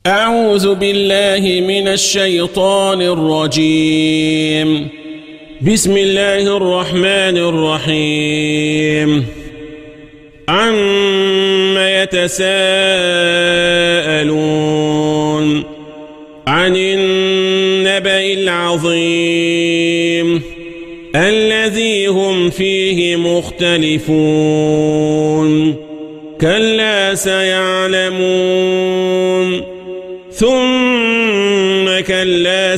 أعوذ بالله من الشيطان الرجيم. بسم الله الرحمن الرحيم. عما يتساءلون عن النبأ العظيم الذي هم فيه مختلفون كلا سيعلمون ثم كلا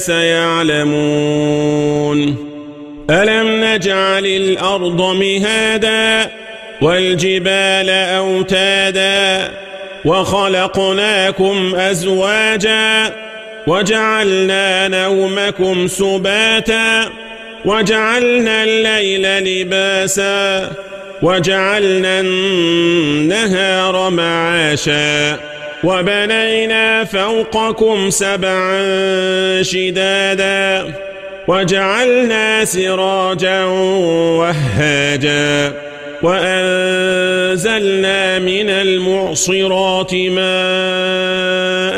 سيعلمون ألم نجعل الأرض مهادا والجبال أوتادا وخلقناكم أزواجا وجعلنا نومكم سباتا وجعلنا الليل لباسا وجعلنا النهار معاشا وبنينا فوقكم سبعا شدادا وجعلنا سراجا وهاجا وأنزلنا من المعصرات ماء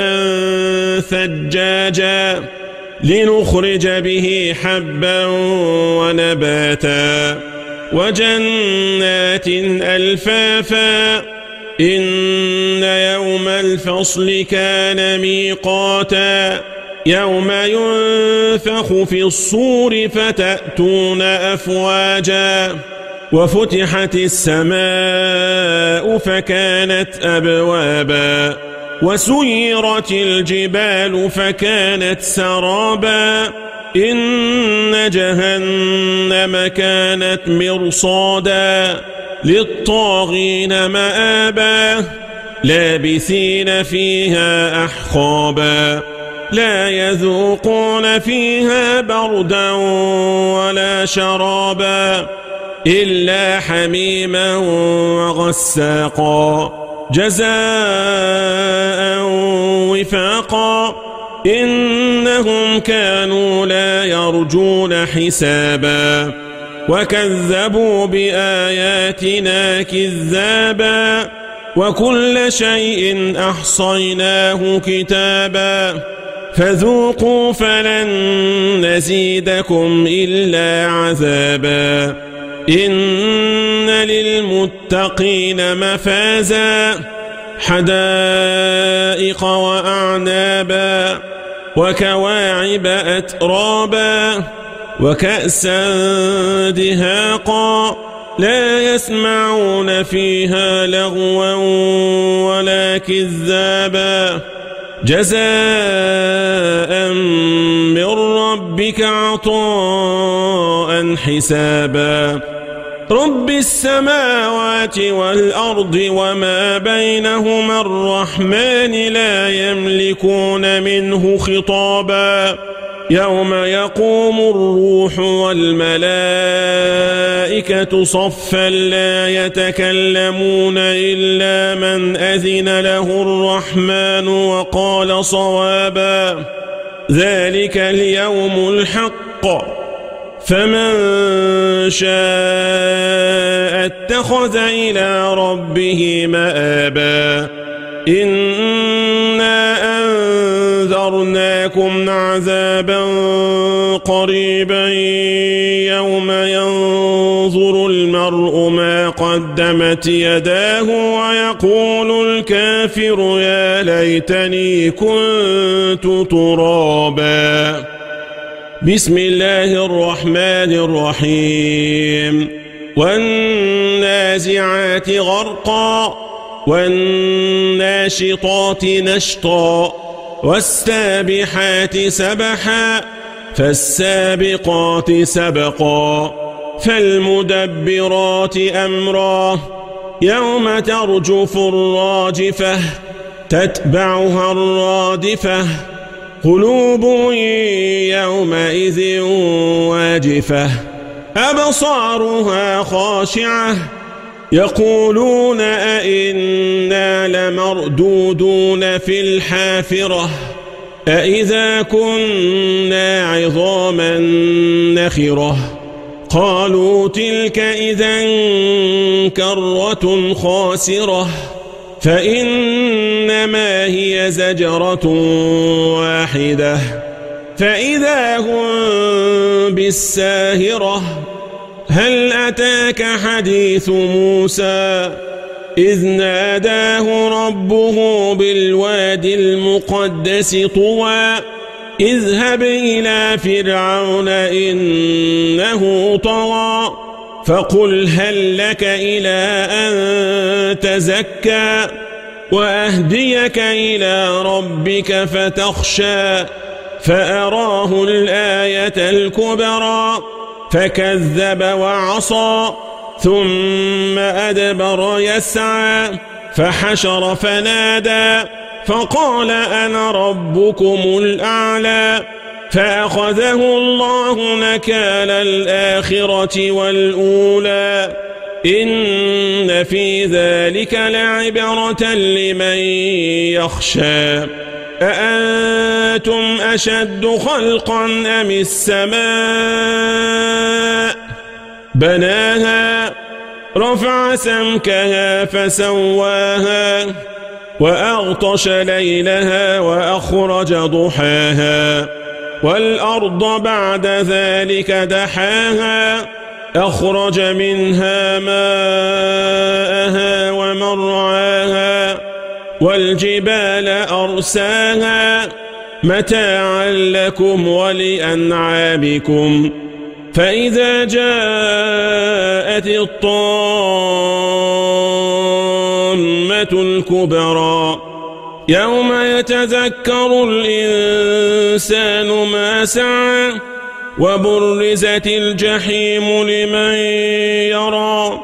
ثجاجا لنخرج به حبا ونباتا وجنات ألفافا إن يوم الفصل كان ميقاتا يوم ينفخ في الصور فتأتون أفواجا وفتحت السماء فكانت أبوابا وسيرت الجبال فكانت سرابا إن جهنم كانت مرصادا للطاغين مآبا لابثين فيها أحقابا لا يذوقون فيها بردا ولا شرابا إلا حميما وغساقا جزاء وفاقا إنهم كانوا لا يرجون حسابا وكذبوا بآياتنا كذابا وكل شيء أحصيناه كتابا فذوقوا فلن نزيدكم إلا عذابا إن للمتقين مفازا حدائق وأعنابا وكواعب أترابا وكأسا دهاقا لا يسمعون فيها لغوا ولا كذابا جزاء من ربك عطاء حسابا رب السماوات والأرض وما بينهما الرحمن لا يملكون منه خطابا يوم يقوم الروح والملائكة صفا لا يتكلمون إلا من أذن له الرحمن وقال صوابا ذلك اليوم الحق فمن شاء اتخذ إلى ربه مآبا إنا أنذرناكم عذابا قريبا يوم ينظر المرء ما قدمت يداه ويقول الكافر يا ليتني كنت ترابا بسم الله الرحمن الرحيم والنازعات غرقا والناشطات نشطا والسابحات سبحا فالسابقات سبقا فالمدبرات أمرا يوم ترجف الراجفة تتبعها الرادفة قلوب يومئذ واجفة أبصارها خاشعة يقولون أئنا لمردودون في الحافرة أئذا كنا عظاما نخرة قالوا تلك إذا كرة خاسرة فإنما هي زجرة واحدة فإذا هم بالساهرة هل أتاك حديث موسى إذ ناداه ربه بالواد المقدس طوى اذهب إلى فرعون إنه طغى فقل هل لك إلى أن تزكى وأهديك إلى ربك فتخشى فأراه الآية الكبرى فكذب وعصى ثم أدبر يسعى فحشر فنادى فقال أنا ربكم الأعلى فأخذه الله نكال الآخرة والأولى إن في ذلك لعبرة لمن يخشى أأنتم أشد خلقا أم السماء بناها رفع سمكها فسواها وأغطش ليلها وأخرج ضحاها والأرض بعد ذلك دحاها أخرج منها ماءها ومرعاها والجبال أرساها متاعا لكم ولأنعامكم فإذا جاءت الطامة الكبرى يوم يتذكر الإنسان ما سعى وبرزت الجحيم لمن يرى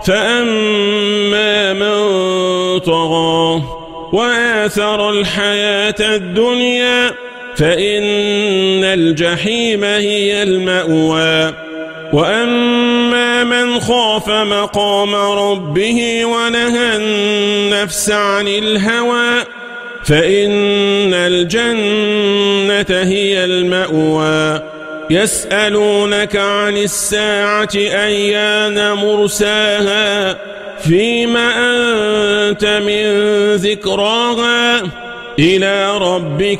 فأما من طغى وآثر الحياة الدنيا فإن الجحيم هي المأوى وأما من خاف مقام ربه ونهى النفس عن الهوى فإن الجنة هي المأوى يسألونك عن الساعة أيان مرساها فيم أنت من ذكراها إلى ربك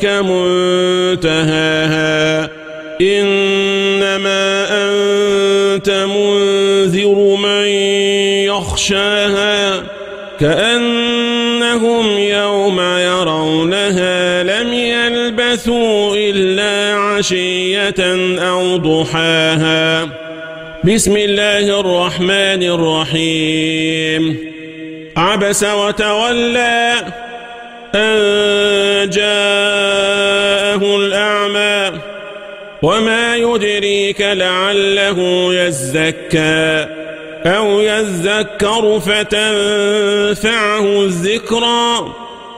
منتهاها إنما أنت منذر من يخشاها كأنهم يوم يرونها لم يلبثوا إلا عشية أو ضحاها بسم الله الرحمن الرحيم عبس وتولى أن جاءه الأعمى وما يدريك لعله يزكى أو يذكر فتنفعه الذكرى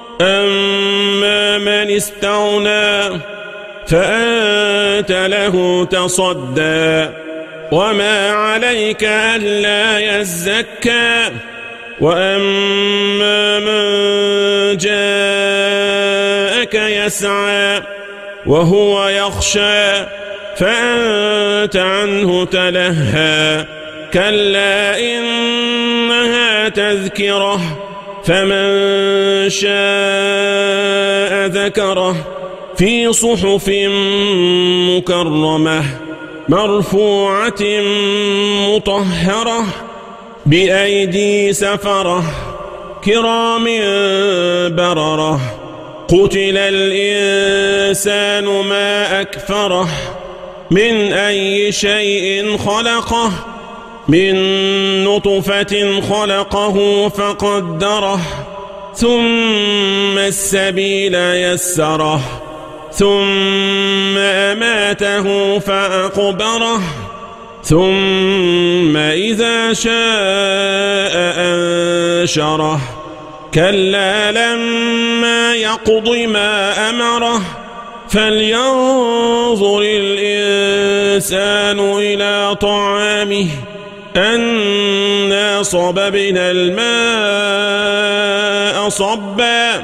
أما من استغنى فأنت له تصدى وما عليك ألا يزكى وأما من جاءك يسعى وهو يخشى فأنت عنه تلهى كلا إنها تذكرة فمن شاء ذكره في صحف مكرمة مرفوعة مطهرة بأيدي سفرة كرام بررة قتل الإنسان ما أكفره من أي شيء خلقه من نطفة خلقه فقدره ثم السبيل يسره ثم أماته فأقبره ثم إذا شاء أنشره كلا لما يقض ما أمره فلينظر الإنسان إلى طعامه أنا صببنا الماء صبا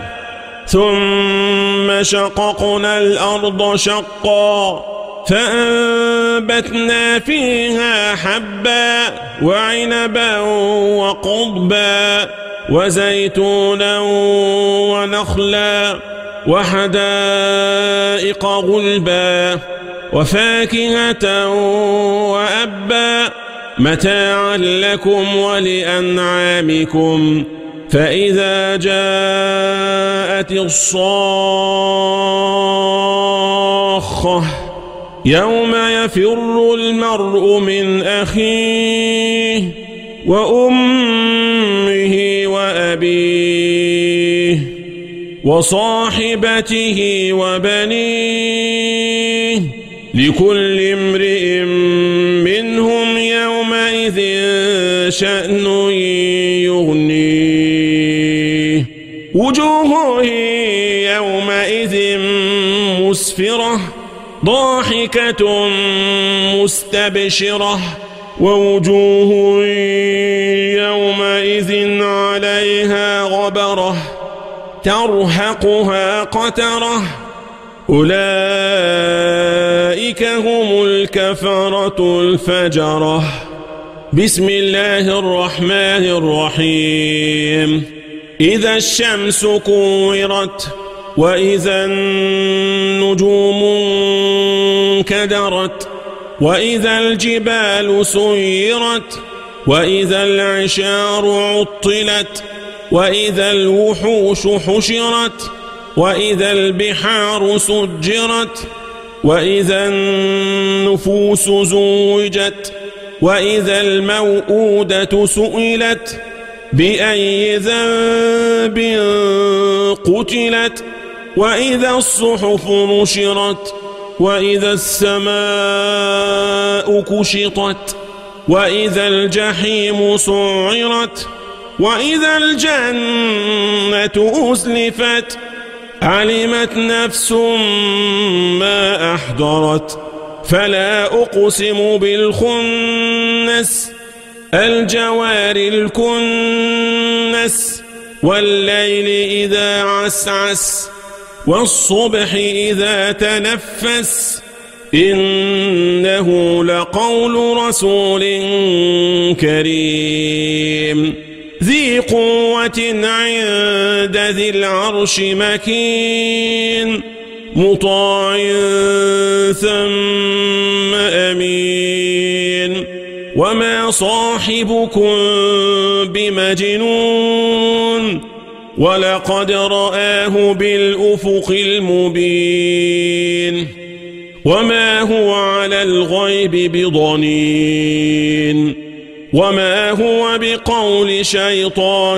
ثم شققنا الأرض شقا فأنبتنا فيها حبا وعنبا وقضبا وزيتونا ونخلا وحدائق غلبا وفاكهة وأبا متاعا لكم ولأنعامكم فإذا جاءت الصاخة يوم يفر المرء من أخيه وأمه وأبيه وصاحبته وبنيه لكل امرئ منهم يومئذ شأن يغنيه وجوه يومئذ مسفرة ضاحكة مستبشرة ووجوه يومئذ عليها غبرة ترهقها قترة أولئك هم الكفرة الفجرة بسم الله الرحمن الرحيم إذا الشمس كورت وإذا النجوم انكدرت وإذا الجبال سيرت وإذا العشار عطلت وإذا الوحوش حشرت وإذا البحار سجرت وإذا النفوس زوجت وإذا الموءودة سئلت بأي ذنب قتلت وإذا الصحف نشرت وإذا السماء كشطت وإذا الجحيم سعرت وإذا الجنة أزلفت علمت نفس ما أحضرت فلا أقسم بالخنس الجوار الكنس والليل إذا عسعس والصبح إذا تنفس إنه لقول رسول كريم ذي قوة عند ذي العرش مكين مطاع ثم أمين وما صاحبكم بمجنون ولقد رآه بالأفق المبين وما هو على الغيب بضنين وما هو بقول شيطان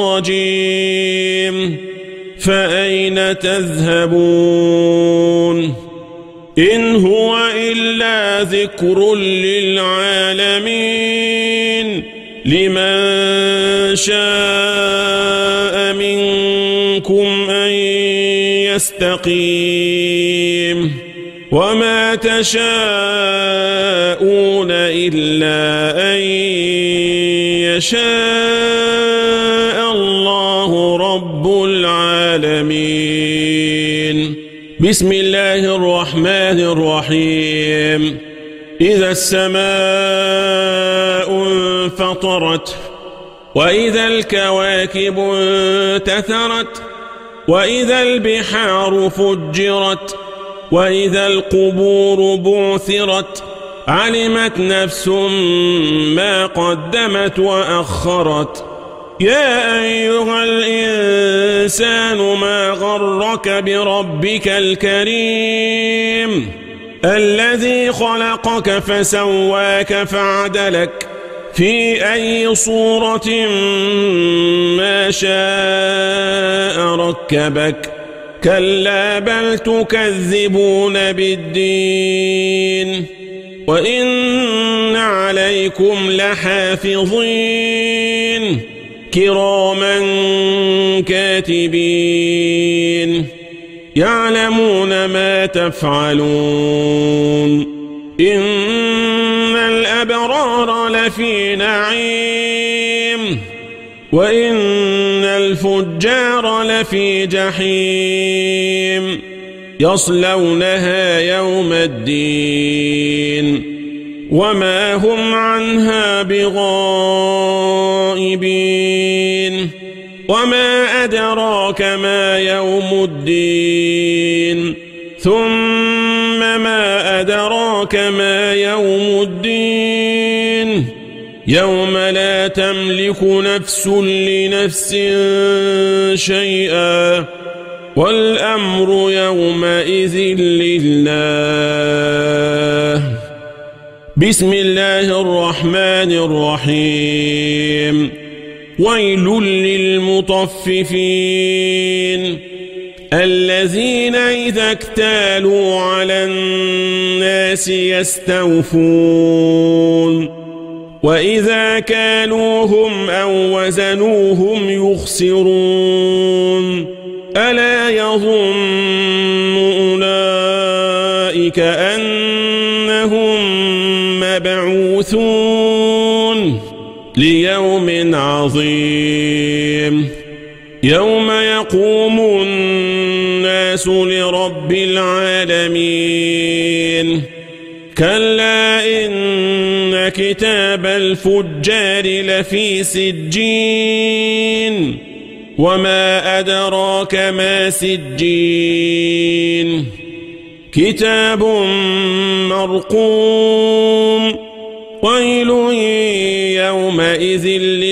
رجيم فأين تذهبون إن هو إلا ذكر للعالمين لمن شاء منكم أن يستقيم وما تشاءون إلا أن يشاء الله رب العالمين بسم الله الرحمن الرحيم إذا السماء انفطرت وإذا الكواكب انتثرت وإذا البحار فجرت وإذا القبور بعثرت علمت نفس ما قدمت وأخرت يا أيها الإنسان ما غرك بربك الكريم الذي خلقك فسواك فعدلك في أي صورة ما شاء ركبك كلا بل تكذبون بالدين وإن عليكم لحافظين كراما كاتبين يعلمون ما تفعلون إن الأبرار لفي نعيم وإن الفجار لفي جحيم يصلونها يوم الدين وما هم عنها بغائبين وما أدراك ما يوم الدين ثم ما أدراك ما يوم الدين يوم لا تملك نفس لنفس شيئا والأمر يومئذ لله. بسم الله الرحمن الرحيم. ويل للمطففين الذين إذا اكتالوا على الناس يستوفون وإذا كالوهم أو وزنوهم يخسرون ألا يظن أولئك أنهم مبعوثون ليوم عظيم يوم يقوم الناس لرب العالمين. كلا إن كتاب الفجار لفي سجين وما أدراك ما سجين كتاب مرقوم ويل يومئذ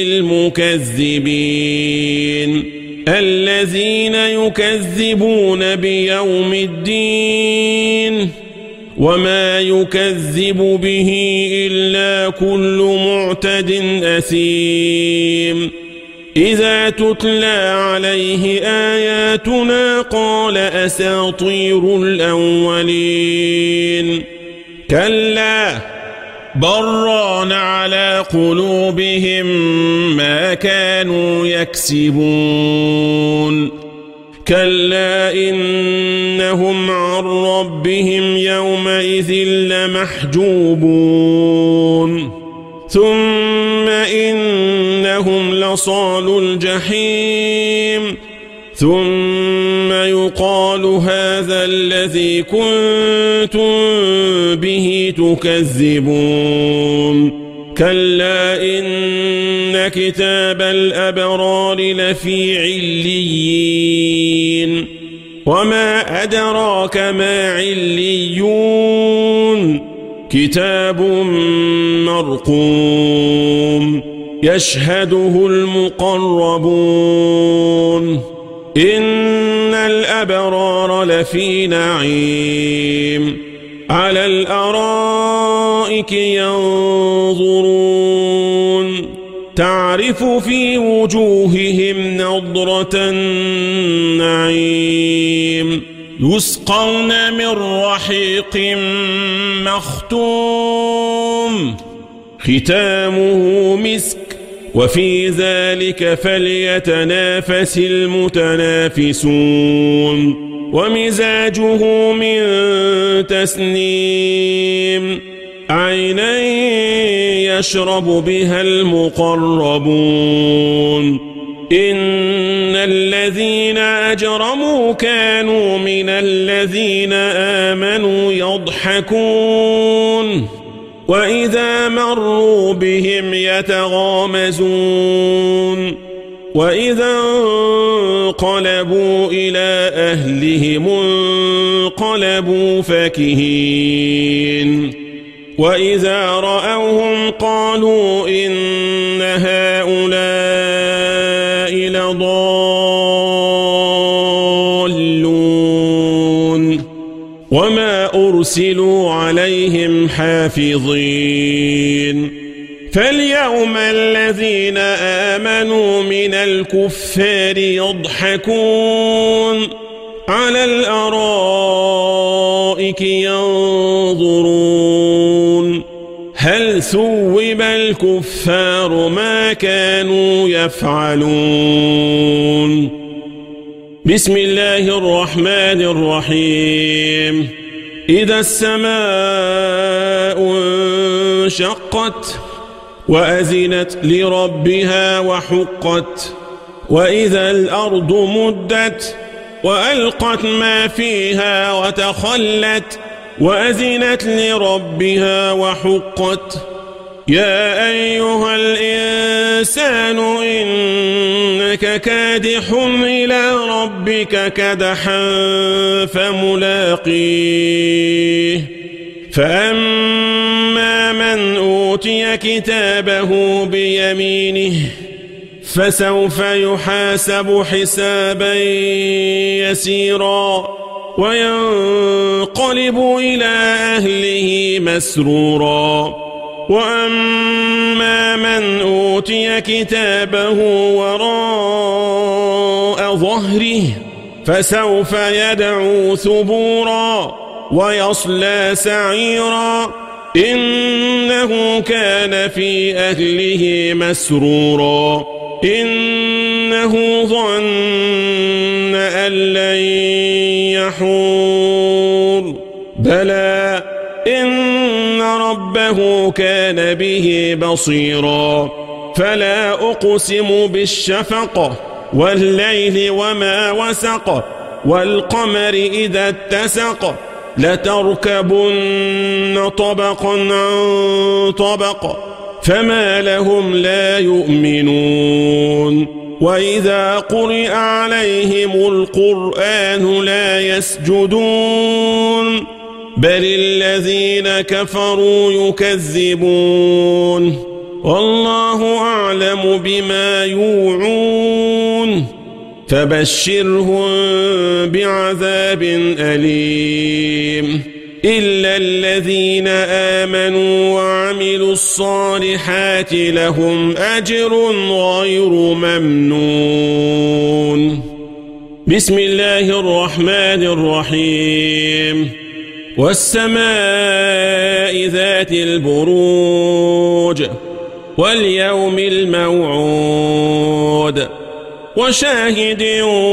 للمكذبين الذين يكذبون بيوم الدين وما يكذب به إلا كل معتد أثيم إذا تتلى عليه آياتنا قال أساطير الأولين كلا بران على قلوبهم ما كانوا يكسبون كلا إنهم عن ربهم يومئذ لمحجوبون ثم إنهم لصالو الجحيم ثم يقال هذا الذي كنتم به تكذبون كلا إن كتاب الأبرار لفي عليين وما أدراك ما عليون كتاب مرقوم يشهده المقربون إن الأبرار لفي نعيم على الأرائك ينظرون تعرف في وجوههم نضرة النعيم يسقون من رحيق مختوم ختامه مسك وفي ذلك فليتنافس المتنافسون ومزاجه من تسنيم عينا يشرب بها المقربون إن الذين أجرموا كانوا من الذين آمنوا يضحكون وإذا مروا بهم يتغامزون وإذا انقلبوا إلى أهلهم انقلبوا فكهين وإذا رأوهم قالوا إن هؤلاء لضالون وما أرسلوا عليهم حافظين فاليوم الذين آمنوا من الكفار يضحكون على الأرائك ينظرون هل ثوب الكفار ما كانوا يفعلون. بسم الله الرحمن الرحيم. إذا السماء انشقت وأذنت لربها وحقت وإذا الأرض مدت وألقت ما فيها وتخلت وأذنت لربها وحقت يا أيها الإنسان إنك كادح إلى ربك كدحا فملاقيه فأما من أوتي كتابه بيمينه فسوف يحاسب حسابا يسيرا وينقلب إلى أهله مسرورا وأما من أوتي كتابه وراء ظهره فسوف يدعو ثبورا ويصلى سعيرا إنه كان في أهله مسرورا إنه ظن أن لن يحور بلى إن ربه كان به بصيرا فلا أقسم بالشفق والليل وما وسق والقمر إذا اتسق لتركبن طبقا عن طبق فما لهم لا يؤمنون وإذا قرئ عليهم القرآن لا يسجدون بل الذين كفروا يكذبون والله أعلم بما يوعون فبشرهم بعذاب أليم إلا الذين آمنوا وعملوا الصالحات لهم أجر غير ممنون بسم الله الرحمن الرحيم والسماء ذات البروج واليوم الموعود وشاهد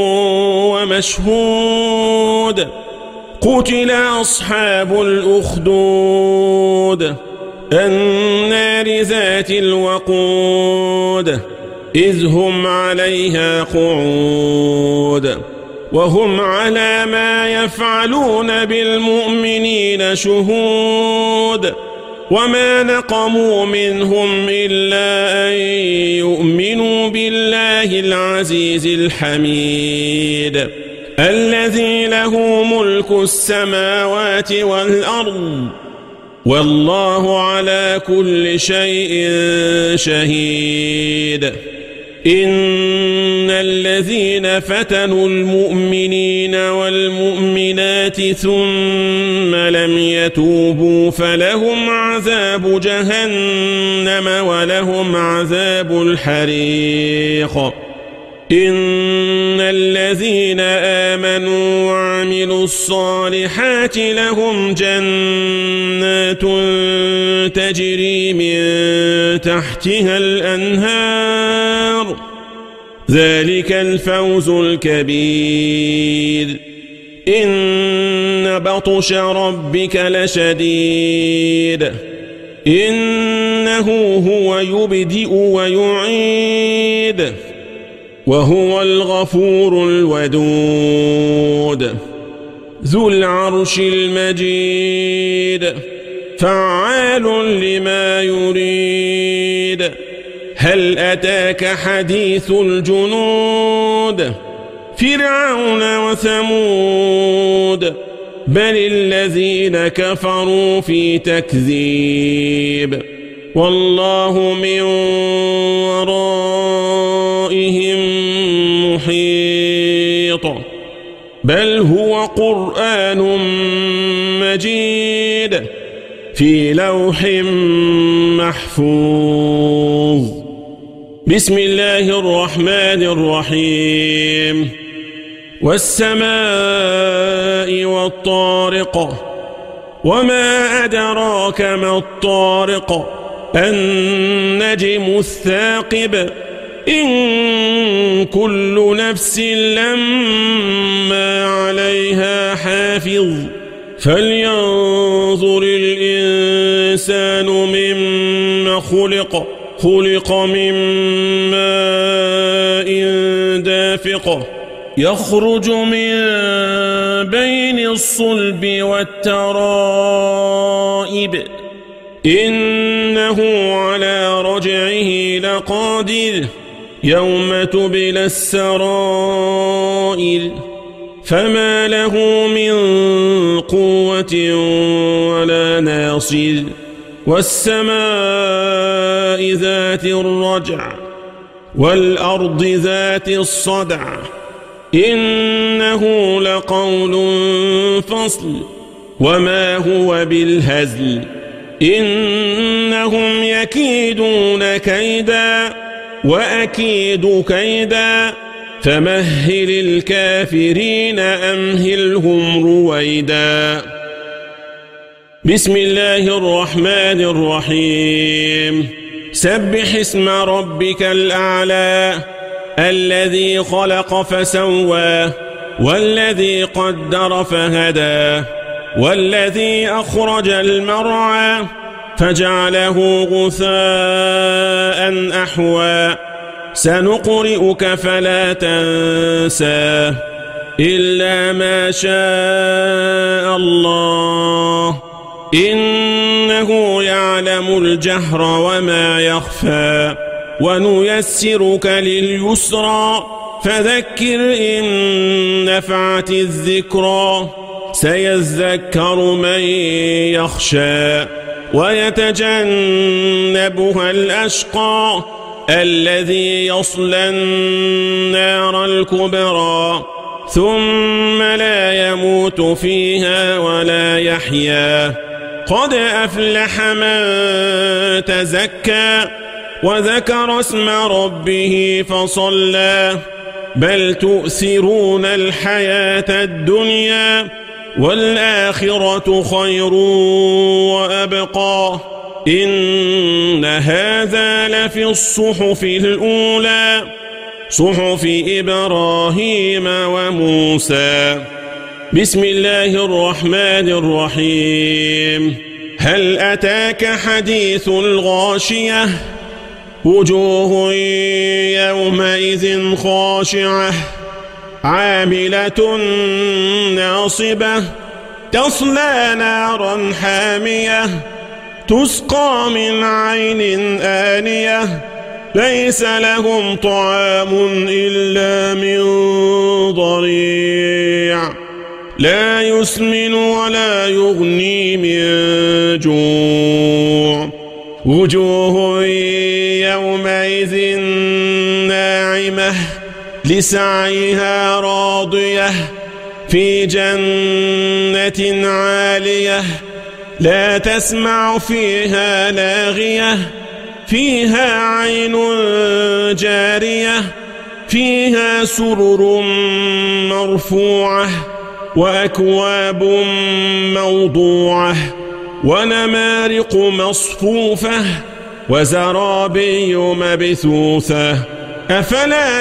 ومشهود قتل أصحاب الأخدود النار ذات الوقود إذ هم عليها قعود وهم على ما يفعلون بالمؤمنين شهود وما نقموا منهم إلا أن يؤمنوا بالله العزيز الحميد الذي له ملك السماوات والأرض والله على كل شيء شهيد إن الذين فتنوا المؤمنين والمؤمنات ثم لم يتوبوا فلهم عذاب جهنم ولهم عذاب الحريق إن الذين آمنوا وعملوا الصالحات لهم جنات تجري من تحتها الأنهار ذلك الفوز الكبير إن بطش ربك لشديد إنه هو يبدئ ويعيد وهو الغفور الودود ذو العرش المجيد فعال لما يريد هل أتاك حديث الجنود فرعون وثمود بل الذين كفروا في تكذيب والله من ورائهم محيط بل هو قرآن مجيد في لوح محفوظ بسم الله الرحمن الرحيم والسماء والطارق وما أدراك ما الطارق النجم الثاقب إن كل نفس لما عليها حافظ فلينظر الإنسان مما خلق من ماء دافق يخرج من بين الصلب والترائب إنه على رجعه لقادر يوم تبلى السرائر فما له من قوة ولا ناصر والسماء ذات الرجع والأرض ذات الصدع إنه لقول فصل وما هو بالهزل إنهم يكيدون كيدا وأكيد كيدا فمهل الكافرين أمهلهم رويدا بسم الله الرحمن الرحيم سبح اسم ربك الأعلى الذي خلق فسوى والذي قدر فهدى والذي أخرج المرعى فجعله غثاء أحوى سنقرئك فلا تنسى إلا ما شاء الله إنه يعلم الجهر وما يخفى ونيسرك لليسرى فذكر إن نفعت الذكرى سيذكر من يخشى ويتجنبها الأشقى الذي يصلى النار الكبرى ثم لا يموت فيها ولا يحيا قد أفلح من تزكى وذكر اسم ربه فصلى بل تؤثرون الحياة الدنيا والآخرة خير وأبقى إن هذا لفي الصحف الأولى صحف إبراهيم وموسى بسم الله الرحمن الرحيم هل أتاك حديث الغاشية وجوه يومئذ خاشعة عاملة ناصبة تصلى نارا حامية تسقى من عين آنية ليس لهم طعام إلا من ضريع لا يسمن ولا يغني من جوع وجوه يومئذ ناعمة لسعيها راضية في جنة عالية لا تسمع فيها لاغية فيها عين جارية فيها سرر مرفوعة وأكواب موضوعة ونمارق مصفوفة وزرابي مبثوثة أفلا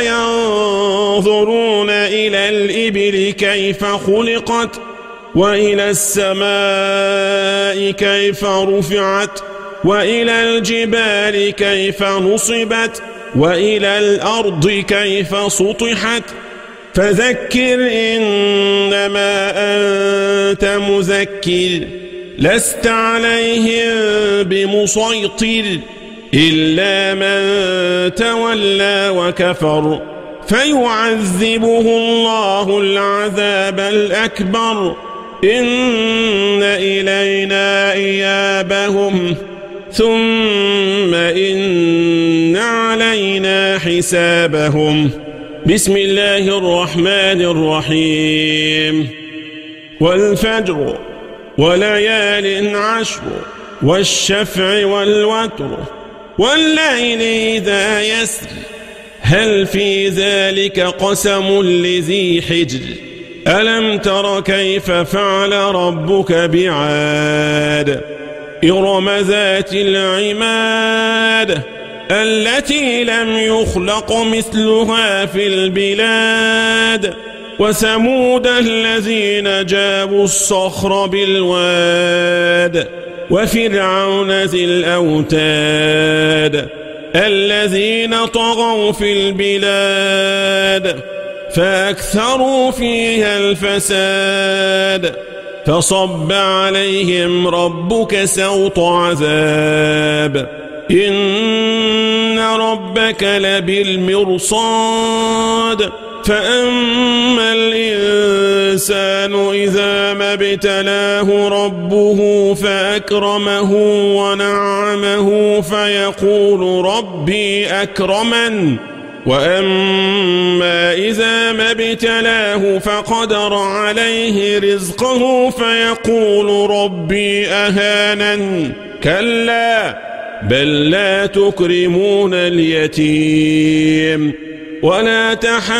ينظرون إلى الإبل كيف خلقت وإلى السماء كيف رفعت وإلى الجبال كيف نصبت وإلى الأرض كيف سطحت فذكر إنما أنت مذكر لست عليهم بمسيطر إلا من تولى وكفر فيعذبه الله العذاب الأكبر إن إلينا إيابهم ثم إن علينا حسابهم بسم الله الرحمن الرحيم والفجر وليال عشر والشفع والوتر والليل إذا يسر هل في ذلك قسم لذي حجر ألم تر كيف فعل ربك بعاد إرم ذات العماد التي لم يخلق مثلها في البلاد وثمود الذين جابوا الصخر بالواد وفرعون ذي الأوتاد الذين طغوا في البلاد فأكثروا فيها الفساد فصب عليهم ربك سوط عذاب إن ربك لبالمرصاد فأما الإنسان إذا ما ابتلاه ربه فأكرمه ونعمه فيقول ربي أكرمن وأما إذا ما ابتلاه فقدر عليه رزقه فيقول ربي أهانن كلا بل لا تكرمون اليتيم ولا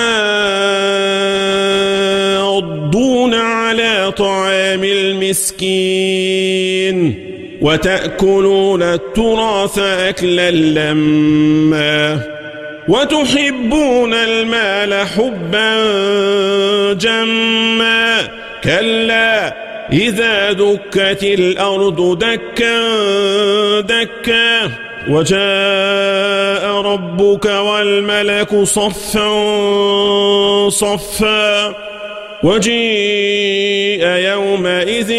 تحاضون على طعام المسكين وتأكلون التراث أكلا لما وتحبون المال حبا جما كلا إذا دكت الأرض دكا دكا وجاء ربك والملك صفا صفا وجيء يومئذ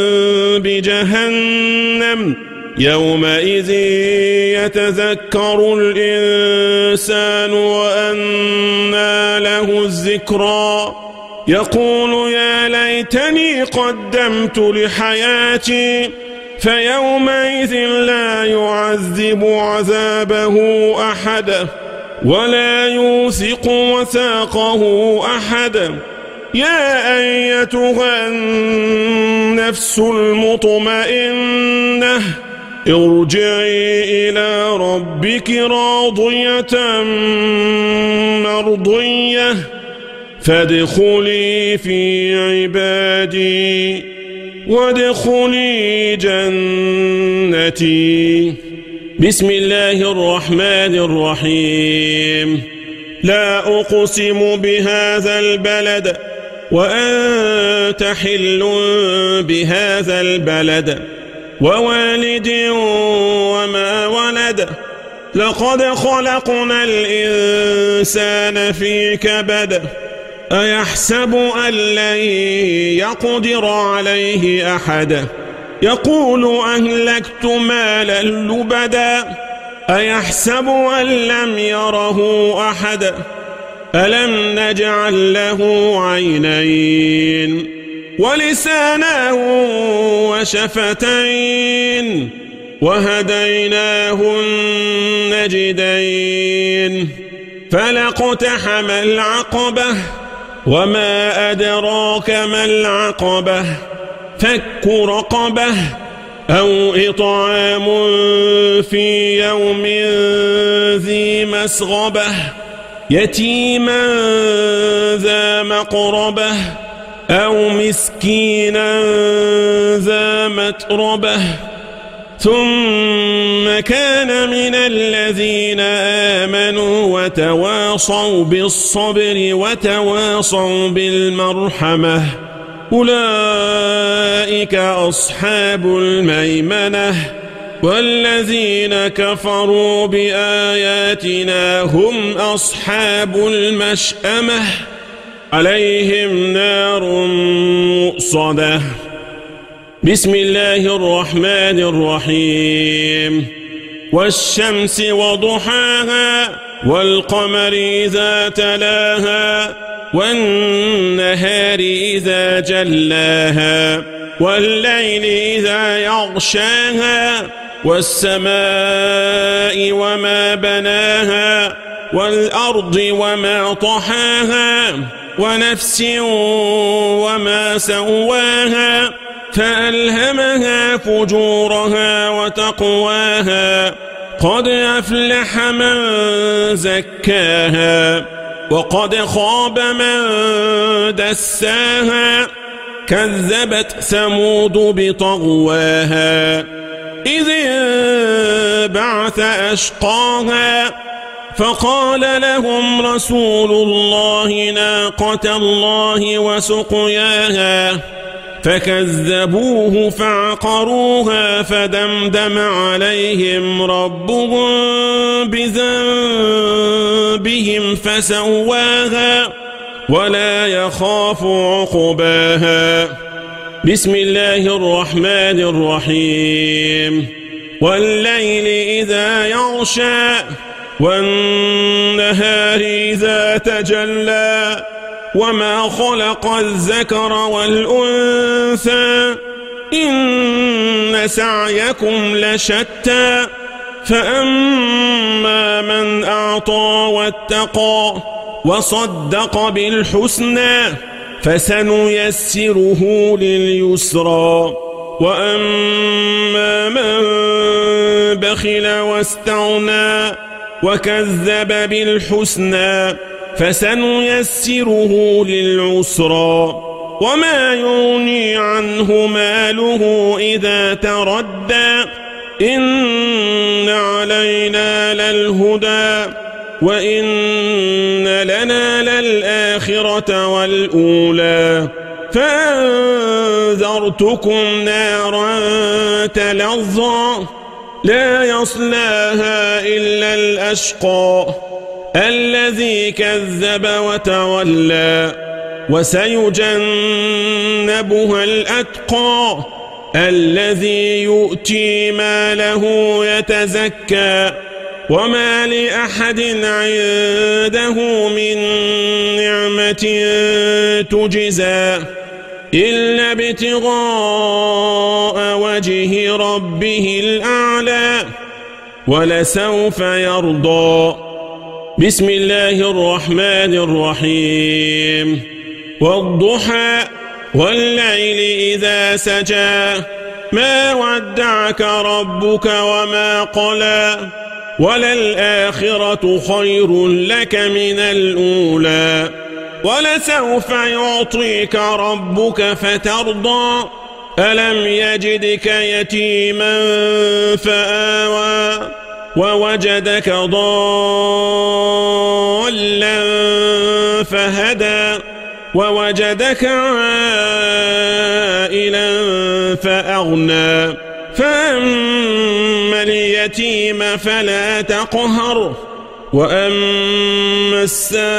بجهنم يومئذ يتذكر الإنسان وأنى له الذكرى يقول يا ليتني قدمت لحياتي فيومئذ لا يعذب عذابه أحد ولا يوثق وثاقه أحد يا أيتها النفس المطمئنة ارجعي إلى ربك راضية مرضية فادخلي في عبادي وادخلي جنتي بسم الله الرحمن الرحيم لا أقسم بهذا البلد وأنت حل بهذا البلد ووالد وما ولد لقد خلقنا الإنسان في كبد أيحسب أن لن يقدر عليه أحد يقول أهلكت مالا لبدا أيحسب أن لم يره أحد ألم نجعل له عينين ولسانا وشفتين وهديناه النجدين فلاقتحم العقبة وما أدراك ما العقبة فك رقبة أو إطعام في يوم ذي مسغبة يتيما ذا مقربة أو مسكينا ذا متربة ثم كان من الذين آمنوا وتواصوا بالصبر وتواصوا بالمرحمة أولئك أصحاب الميمنة والذين كفروا بآياتنا هم أصحاب المشأمة عليهم نار مؤصدة بسم الله الرحمن الرحيم والشمس وضحاها والقمر إذا تلاها والنهار إذا جلاها والليل إذا يغشاها والسماء وما بناها والأرض وما طحاها ونفس وما سواها فألهمها فجورها وتقواها قد أفلح من زكاها وقد خاب من دساها كذبت ثمود بطغواها إذ انبعث أشقاها فقال لهم رسول الله ناقة الله وسقياها فكذبوه فعقروها فدمدم عليهم ربهم بذنبهم فسواها ولا يخاف عقباها بسم الله الرحمن الرحيم والليل إذا يغشى والنهار إذا تجلى وما خلق الذكر والأنثى إن سعيكم لشتى فأما من أعطى واتقى وصدق بالحسنى فسنيسره لليسرى وأما من بخل واستغنى وكذب بالحسنى فسنيسره للعسرى وما يغني عنه ماله إذا تردى إن علينا للهدى وإن لنا للآخرة والأولى فأنذرتكم نارا تلظى لا يصلاها إلا الأشقى الذي كذب وتولى وسيجنبها الأتقى الذي يؤتي ماله يتزكى وما لأحد عنده من نعمة تجزى إلا ابتغاء وجه ربه الأعلى ولسوف يرضى بسم الله الرحمن الرحيم والضحى والليل إذا سجى ما ودعك ربك وما قلى وللآخرة خير لك من الأولى ولسوف يعطيك ربك فترضى ألم يجدك يتيما فآوى ووجدك ضالا فهدى ووجدك عائلا فأغنى فأما اليتيم فلا تقهر وأما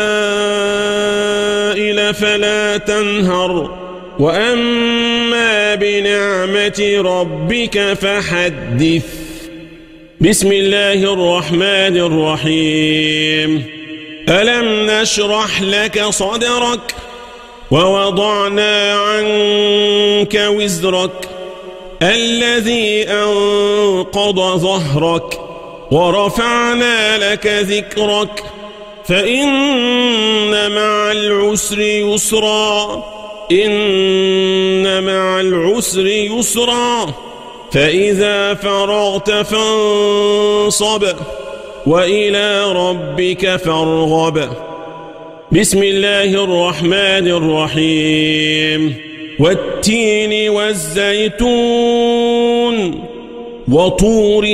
السائل فلا تنهر وأما بنعمة ربك فحدث بسم الله الرحمن الرحيم ألم نشرح لك صدرك ووضعنا عنك وزرك الذي أنقض ظهرك ورفعنا لك ذكرك فإن مع العسر يسرا إن مع العسر يسرا فإذا فرغت فانصب وإلى ربك فارغب بسم الله الرحمن الرحيم والتين والزيتون وطور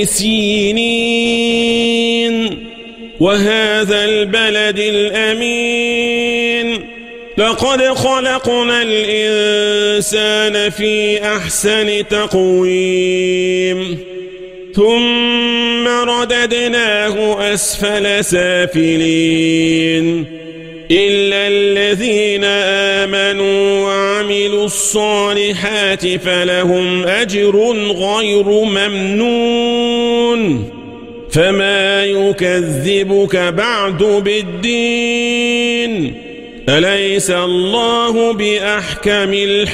سينين وهذا البلد الأمين لقد خلقنا الإنسان في أحسن تقويم ثم رددناه أسفل سافلين إلا الذين آمنوا وعملوا الصالحات فلهم أجر غير ممنون فما يكذبك بعد بالدين أليس الله بأحكم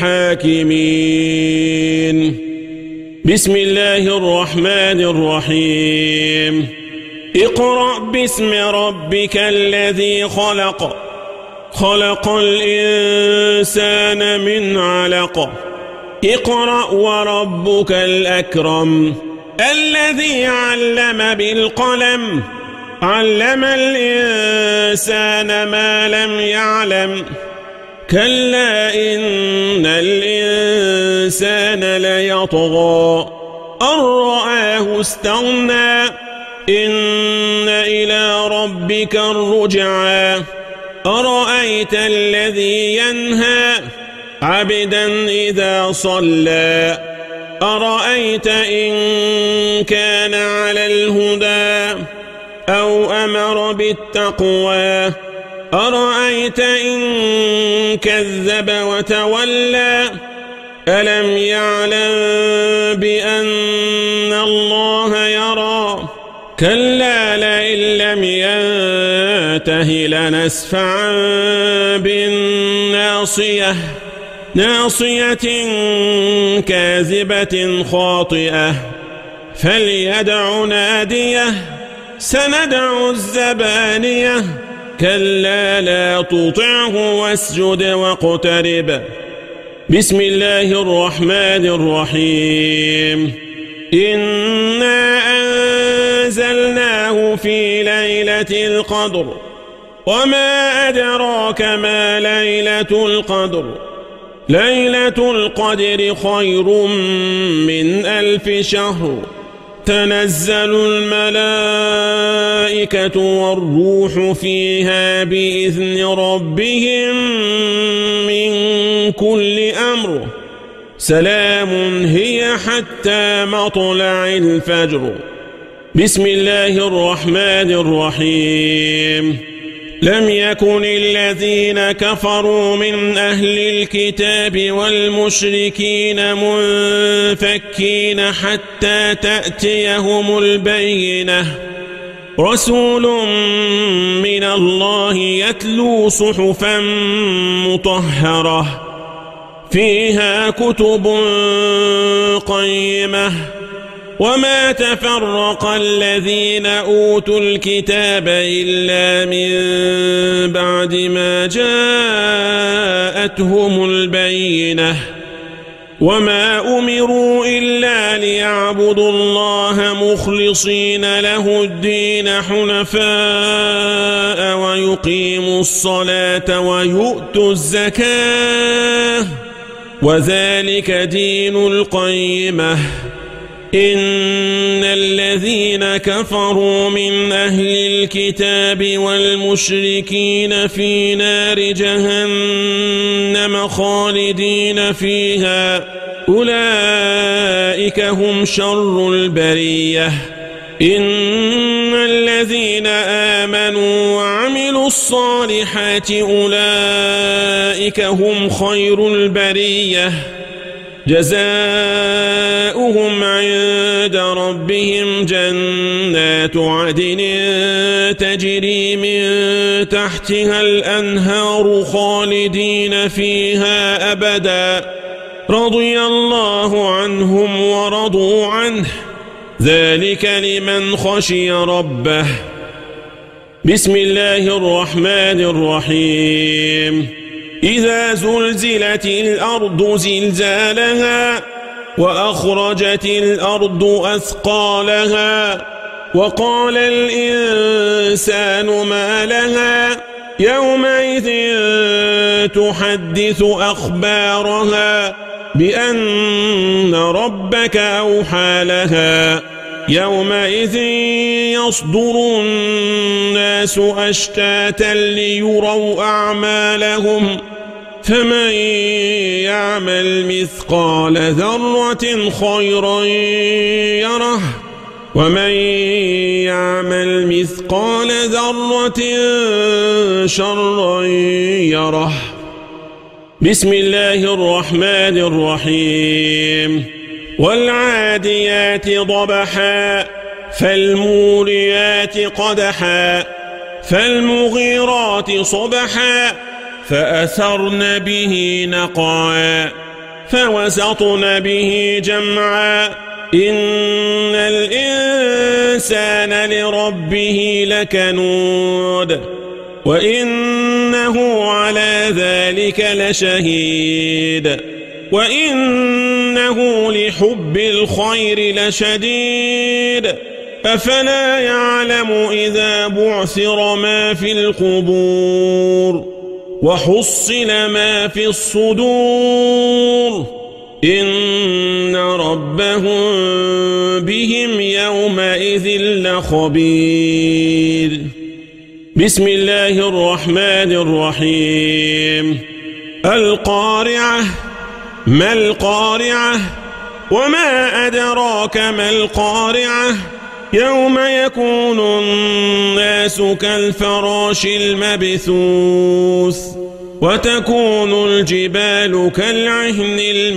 الحاكمين بسم الله الرحمن الرحيم اقرأ باسم ربك الذي خلق خلق الإنسان من علق اقرأ وربك الأكرم الذي علم بالقلم علم الإنسان ما لم يعلم كلا إن الإنسان ليطغى أن رآه استغنى إن إلى ربك الرجعى أرأيت الذي ينهى عبدا إذا صلى أرأيت إن كان على الهدى أو أمر بالتقوى أرأيت إن كذب وتولى ألم يعلم بأن الله يرى كلا لئن لم ينته لنسفعا بالناصية ناصية كاذبة خاطئة فليدع ناديه سندع الزبانية كلا لا تطعه واسجد واقترب بسم الله الرحمن الرحيم إنا أنزلناه في ليلة القدر وما أدراك ما ليلة القدر ليلة القدر خير من 1000 شهر تنزل الملائكة والروح فيها بإذن ربهم من كل أمر سلام هي حتى مطلع الفجر بسم الله الرحمن الرحيم لم يكن الذين كفروا من أهل الكتاب والمشركين منفكين حتى تأتيهم البينة رسول من الله يتلو صحفا مطهرة فيها كتب قيمة وما تفرق الذين أوتوا الكتاب إلا من بعد ما جاءتهم البينة وما أمروا إلا ليعبدوا الله مخلصين له الدين حنفاء ويقيموا الصلاة ويؤتوا الزكاة وذلك دين القيمة إن الذين كفروا من أهل الكتاب والمشركين في نار جهنم خالدين فيها أولئك هم شر البرية إن الذين آمنوا وعملوا الصالحات أولئك هم خير البرية جزاؤهم عند ربهم جنات عدن تجري من تحتها الأنهار خالدين فيها أبدا رضي الله عنهم ورضوا عنه ذلك لمن خشي ربه بسم الله الرحمن الرحيم إذا زلزلت الأرض زلزالها وأخرجت الأرض أثقالها وقال الإنسان ما لها يومئذ تحدث أخبارها بأن ربك أوحى لها يومئذ يصدر الناس أشتاتا ليروا أعمالهم فمن يعمل مثقال ذرة خيرا يره ومن يعمل مثقال ذرة شرا يره بسم الله الرحمن الرحيم والعاديات ضبحا فالموريات قدحا فالمغيرات صبحا فأثرن به نقعا فوسطن به جمعا إن الإنسان لربه لكنود وإنه على ذلك لشهيد وإنه لحب الخير لشديد أفلا يعلم إذا بعثر ما في القبور وحصل ما في الصدور إن ربهم بهم يومئذ لخبير بسم الله الرحمن الرحيم القارعة ما القارعة وما أدراك ما القارعة يوم يكون الناس كالفراش المبثوث وتكون الجبال كالعهن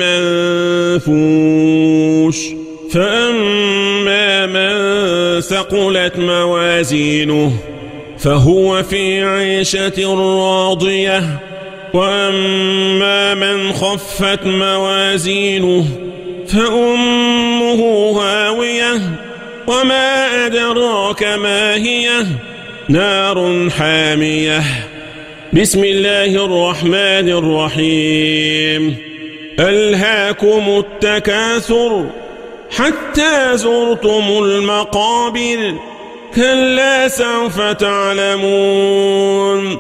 المنفوش فأما من ثقلت موازينه فهو في عيشة راضية وأما من خفت موازينه فأمه هاوية وما أدراك ما هي نار حامية بسم الله الرحمن الرحيم ألهاكم التكاثر حتى زرتم المقابر كلا سوف تعلمون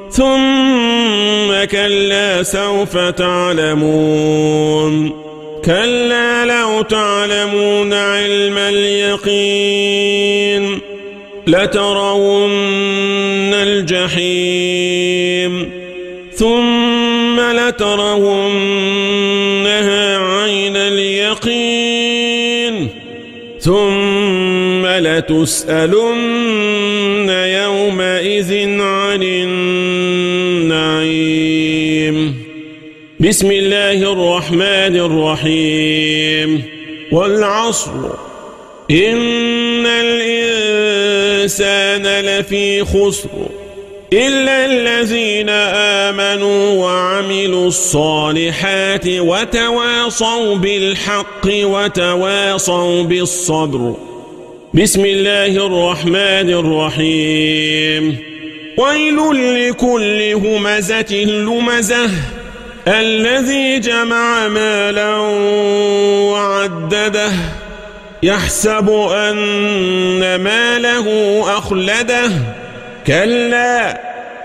ثم كلا سوف تعلمون كلا لو تعلمون علم اليقين لترون الجحيم ثم لترونها عين اليقين ثم لتسألن يومئذ عن النعيم بسم الله الرحمن الرحيم والعصر إن الإنسان لفي خسر إلا الذين آمنوا وعملوا الصالحات وتواصوا بالحق وتواصوا بالصبر بسم الله الرحمن الرحيم ويل لكل همزة لمزة الذي جمع مالا وعدده يحسب أن ماله أخلده كلا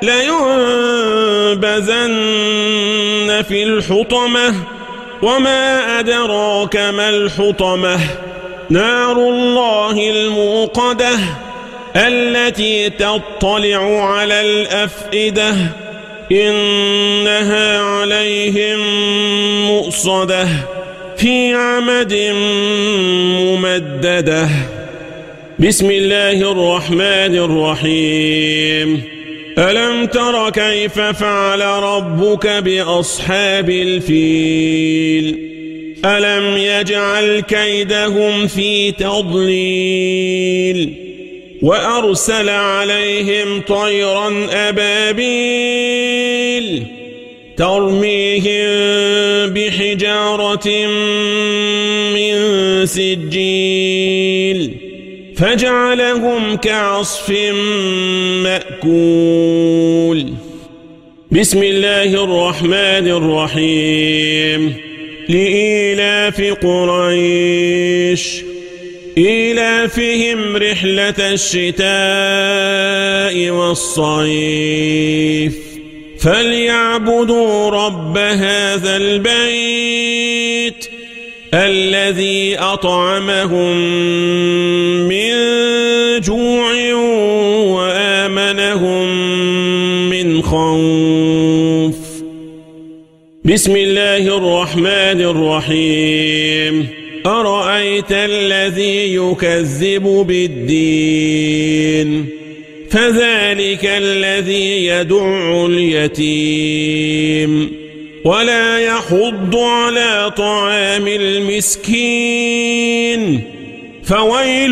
لينبذن في الحطمة وما أدراك ما الحطمة نار الله الموقدة التي تطلع على الأفئدة إنها عليهم مؤصدة في عمد ممددة بسم الله الرحمن الرحيم ألم تر كيف فعل ربك بأصحاب الفيل ألم يجعل كيدهم في تضليل وأرسل عليهم طيرا أبابيل ترميهم بحجارة من سجيل فجعلهم كعصف مأكول بسم الله الرحمن الرحيم لإيلاف قريش إيلافهم رحلة الشتاء والصيف فليعبدوا رب هذا البيت الذي أطعمهم من جوع وآمنهم من خوف بسم الله الرحمن الرحيم أرأيت الذي يكذب بالدين فذلك الذي يدع اليتيم ولا يحض على طعام المسكين فويل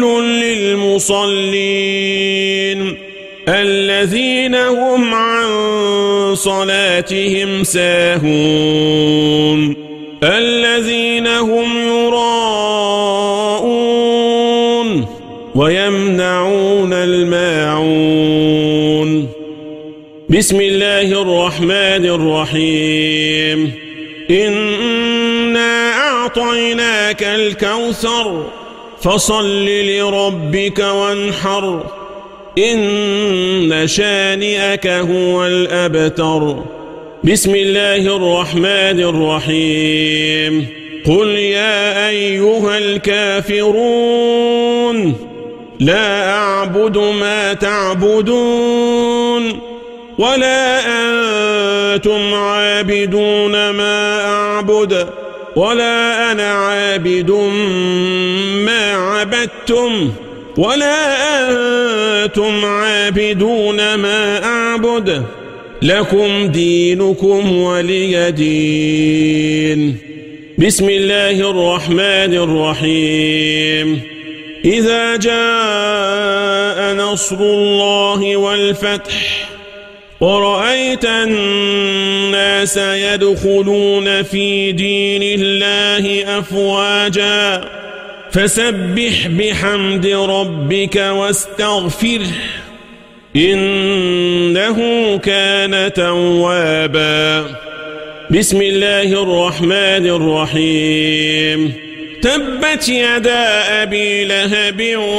للمصلين الذين هم عن صلاتهم ساهون الذين هم يراءون ويمنعون الماعون بسم الله الرحمن الرحيم إنا أعطيناك الكوثر فصل لربك وانحر إن شانئك هو الأبتر بسم الله الرحمن الرحيم قل يا أيها الكافرون لا أعبد ما تعبدون ولا أنتم عابدون ما أعبد ولا أنا عابد ما عبدتم ولا أنتم عابدون ما أعبد لكم دينكم ولي دين. بسم الله الرحمن الرحيم. إذا جاء نصر الله والفتح ورأيت الناس يدخلون في دين الله أفواجا فسبح بحمد ربك واستغفره إنه كان توابا. بسم الله الرحمن الرحيم. تبت يدا أبي لهب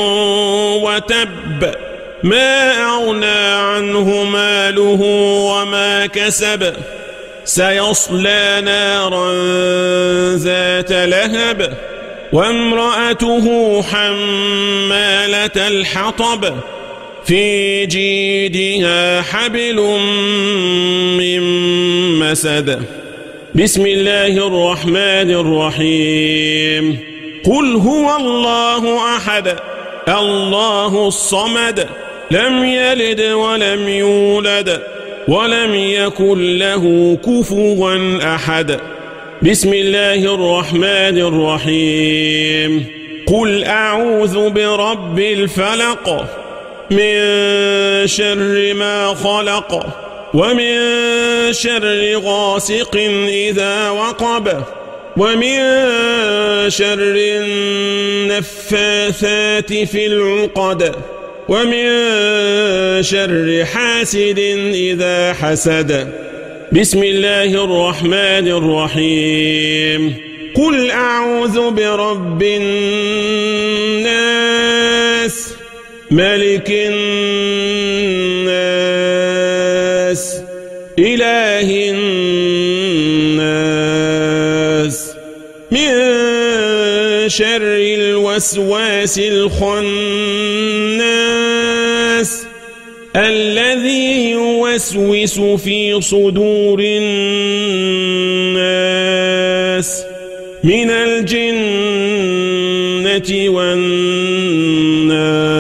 وتب ما أغنى عنه ماله وما كسب سيصلى نارا ذات لهب وامرأته حمالة الحطب في جيدها حبل من مسد. بسم الله الرحمن الرحيم. قل هو الله أحد الله الصمد لم يلد ولم يولد ولم يكن له كفوا أحد. بسم الله الرحمن الرحيم. قل أعوذ برب الفلق من شر ما خلق ومن شر غاسق إذا وقب ومن شر النفاثات في العقد ومن شر حاسد إذا حسد. بسم الله الرحمن الرحيم. قل أعوذ برب الناس ملك الناس إله الناس من شر الوسواس الخناس الذي يوسوس في صدور الناس من الجنة والناس.